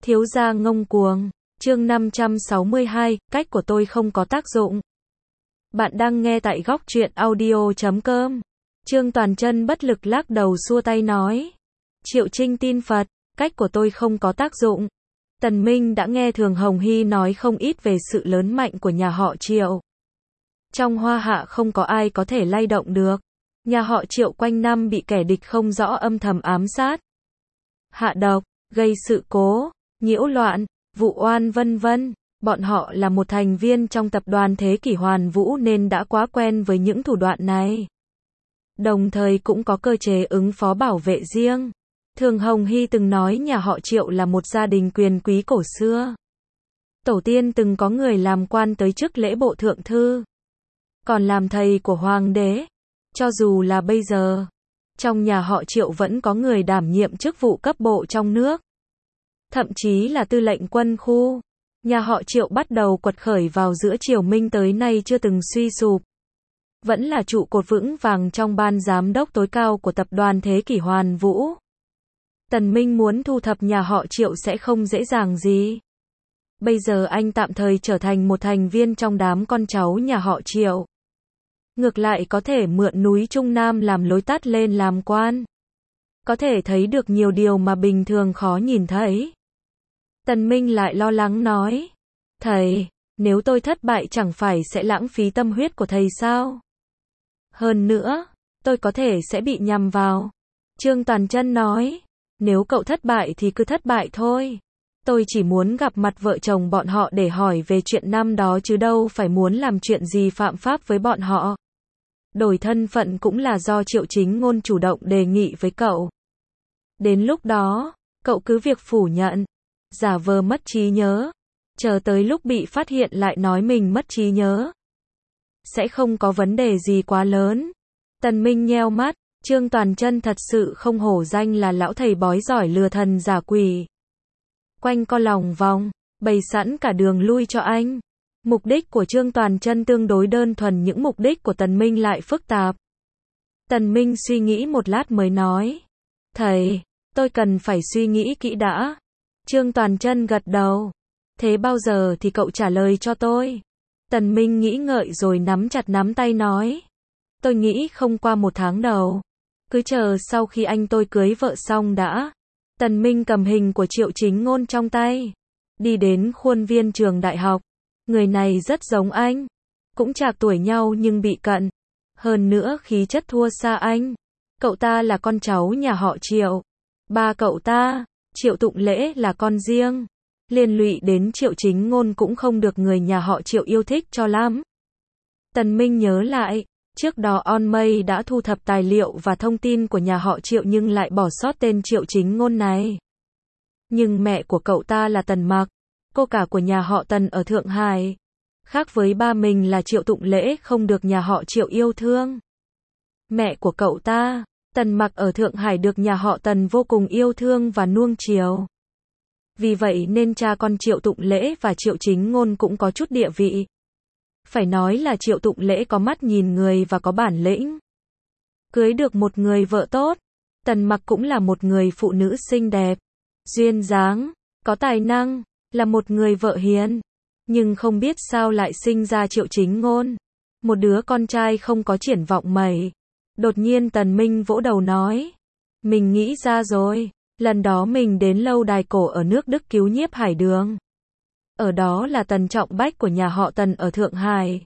Thiếu gia ngông cuồng. Chương 562, cách của tôi không có tác dụng. Bạn đang nghe tại góc truyện audio.com. Trương Toàn Chân bất lực lắc đầu xua tay nói. Triệu Trinh tin Phật, cách của tôi không có tác dụng. Tần Minh đã nghe Thường Hồng Hy nói không ít về sự lớn mạnh của nhà họ Triệu. Trong Hoa Hạ không có ai có thể lay động được. Nhà họ Triệu quanh năm bị kẻ địch không rõ âm thầm ám sát, hạ độc, gây sự cố, nhiễu loạn, vụ oan vân vân. Bọn họ là một thành viên trong tập đoàn Thế Kỷ Hoàn Vũ nên đã quá quen với những thủ đoạn này. Đồng thời cũng có cơ chế ứng phó bảo vệ riêng. Thường Hồng Hy từng nói nhà họ Triệu là một gia đình quyền quý cổ xưa. Tổ tiên từng có người làm quan tới chức lễ bộ thượng thư, còn làm thầy của hoàng đế. Cho dù là bây giờ, trong nhà họ Triệu vẫn có người đảm nhiệm chức vụ cấp bộ trong nước. Thậm chí là tư lệnh quân khu. Nhà họ Triệu bắt đầu quật khởi vào giữa triều Minh tới nay chưa từng suy sụp. Vẫn là trụ cột vững vàng trong ban giám đốc tối cao của tập đoàn Thế Kỷ Hoàn Vũ. Tần Minh muốn thu thập nhà họ Triệu sẽ không dễ dàng gì. Bây giờ anh tạm thời trở thành một thành viên trong đám con cháu nhà họ Triệu. Ngược lại có thể mượn núi Trung Nam làm lối tắt lên làm quan. Có thể thấy được nhiều điều mà bình thường khó nhìn thấy. Tần Minh lại lo lắng nói. Thầy, nếu tôi thất bại chẳng phải sẽ lãng phí tâm huyết của thầy sao? Hơn nữa, tôi có thể sẽ bị nhầm vào. Trương Toàn Chân nói. Nếu cậu thất bại thì cứ thất bại thôi. Tôi chỉ muốn gặp mặt vợ chồng bọn họ để hỏi về chuyện năm đó chứ đâu phải muốn làm chuyện gì phạm pháp với bọn họ. Đổi thân phận cũng là do Triệu Chính Ngôn chủ động đề nghị với cậu. Đến lúc đó, cậu cứ việc phủ nhận, giả vờ mất trí nhớ, chờ tới lúc bị phát hiện lại nói mình mất trí nhớ. Sẽ không có vấn đề gì quá lớn. Tần Minh nheo mắt, Trương Toàn Chân thật sự không hổ danh là lão thầy bói giỏi lừa thần giả quỷ. Quanh co lòng vòng, bày sẵn cả đường lui cho anh. Mục đích của Trương Toàn Chân tương đối đơn thuần, những mục đích của Tần Minh lại phức tạp. Tần Minh suy nghĩ một lát mới nói. Thầy, tôi cần phải suy nghĩ kỹ đã. Trương Toàn Chân gật đầu. Thế bao giờ thì cậu trả lời cho tôi? Tần Minh nghĩ ngợi rồi nắm chặt nắm tay nói. Tôi nghĩ không qua một tháng đầu. Cứ chờ sau khi anh tôi cưới vợ xong đã. Tần Minh cầm hình của Triệu Chính Ngôn trong tay. Đi đến khuôn viên trường đại học. Người này rất giống anh. Cũng trạc tuổi nhau nhưng bị cận. Hơn nữa khí chất thua xa anh. Cậu ta là con cháu nhà họ Triệu. Ba cậu ta, Triệu Tụng Lễ là con riêng. Liên lụy đến Triệu Chính Ngôn cũng không được người nhà họ Triệu yêu thích cho lắm. Tần Minh nhớ lại. Trước đó On Mây đã thu thập tài liệu và thông tin của nhà họ Triệu nhưng lại bỏ sót tên Triệu Chính Ngôn này. Nhưng mẹ của cậu ta là Tần Mặc, cô cả của nhà họ Tần ở Thượng Hải. Khác với ba mình là Triệu Tụng Lễ không được nhà họ Triệu yêu thương. Mẹ của cậu ta, Tần Mặc ở Thượng Hải được nhà họ Tần vô cùng yêu thương và nuông chiều. Vì vậy nên cha con Triệu Tụng Lễ và Triệu Chính Ngôn cũng có chút địa vị. Phải nói là Triệu Tụng Lễ có mắt nhìn người và có bản lĩnh. Cưới được một người vợ tốt. Tần Mặc cũng là một người phụ nữ xinh đẹp, duyên dáng, có tài năng, là một người vợ hiền. Nhưng không biết sao lại sinh ra Triệu Chính Ngôn. Một đứa con trai không có triển vọng mấy. Đột nhiên Tần Minh vỗ đầu nói. Mình nghĩ ra rồi. Lần đó mình đến lâu đài cổ ở nước Đức cứu Nhiếp Hải Đường. Ở đó là Tần Trọng Bách của nhà họ Tần ở Thượng Hải.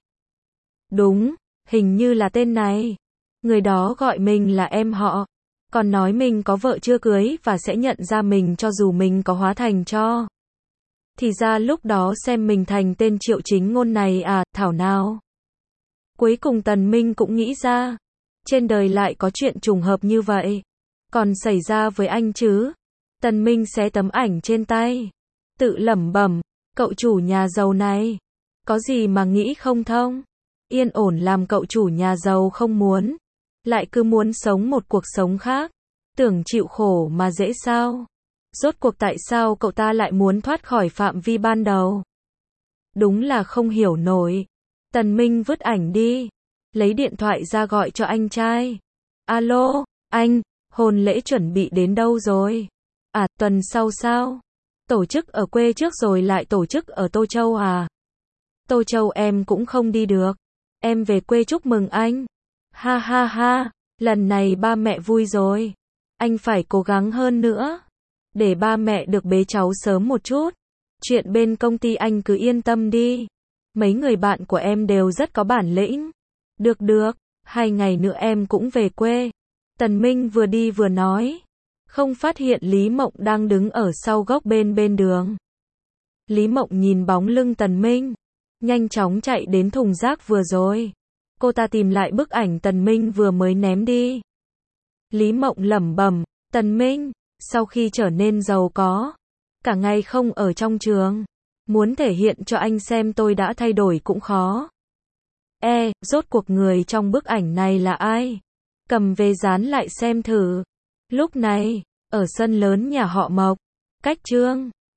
Đúng, hình như là tên này. Người đó gọi mình là em họ. Còn nói mình có vợ chưa cưới và sẽ nhận ra mình cho dù mình có hóa thành cho. Thì ra lúc đó xem mình thành tên Triệu Chính Ngôn này à, thảo nào. Cuối cùng Tần Minh cũng nghĩ ra. Trên đời lại có chuyện trùng hợp như vậy. Còn xảy ra với anh chứ. Tần Minh xé tấm ảnh trên tay. Tự lẩm bẩm. Cậu chủ nhà giàu này, có gì mà nghĩ không thông? Yên ổn làm cậu chủ nhà giàu không muốn, lại cứ muốn sống một cuộc sống khác, tưởng chịu khổ mà dễ sao? Rốt cuộc tại sao cậu ta lại muốn thoát khỏi phạm vi ban đầu? Đúng là không hiểu nổi. Tần Minh vứt ảnh đi, lấy điện thoại ra gọi cho anh trai. Alo, anh, hôn lễ chuẩn bị đến đâu rồi? À, tuần sau sao? Tổ chức ở quê trước rồi lại tổ chức ở Tô Châu à? Tô Châu em cũng không đi được. Em về quê chúc mừng anh. Ha ha ha, lần này ba mẹ vui rồi. Anh phải cố gắng hơn nữa. Để ba mẹ được bế cháu sớm một chút. Chuyện bên công ty anh cứ yên tâm đi. Mấy người bạn của em đều rất có bản lĩnh. Được được, 2 ngày nữa em cũng về quê. Tần Minh vừa đi vừa nói. Không phát hiện Lý Mộng đang đứng ở sau gốc bên đường. Lý Mộng nhìn bóng lưng Tần Minh. Nhanh chóng chạy đến thùng rác vừa rồi. Cô ta tìm lại bức ảnh Tần Minh vừa mới ném đi. Lý Mộng lẩm bẩm, Tần Minh, sau khi trở nên giàu có, cả ngày không ở trong trường, muốn thể hiện cho anh xem tôi đã thay đổi cũng khó. Rốt cuộc người trong bức ảnh này là ai? Cầm về dán lại xem thử. Lúc này, ở sân lớn nhà họ Mộc, cách Trương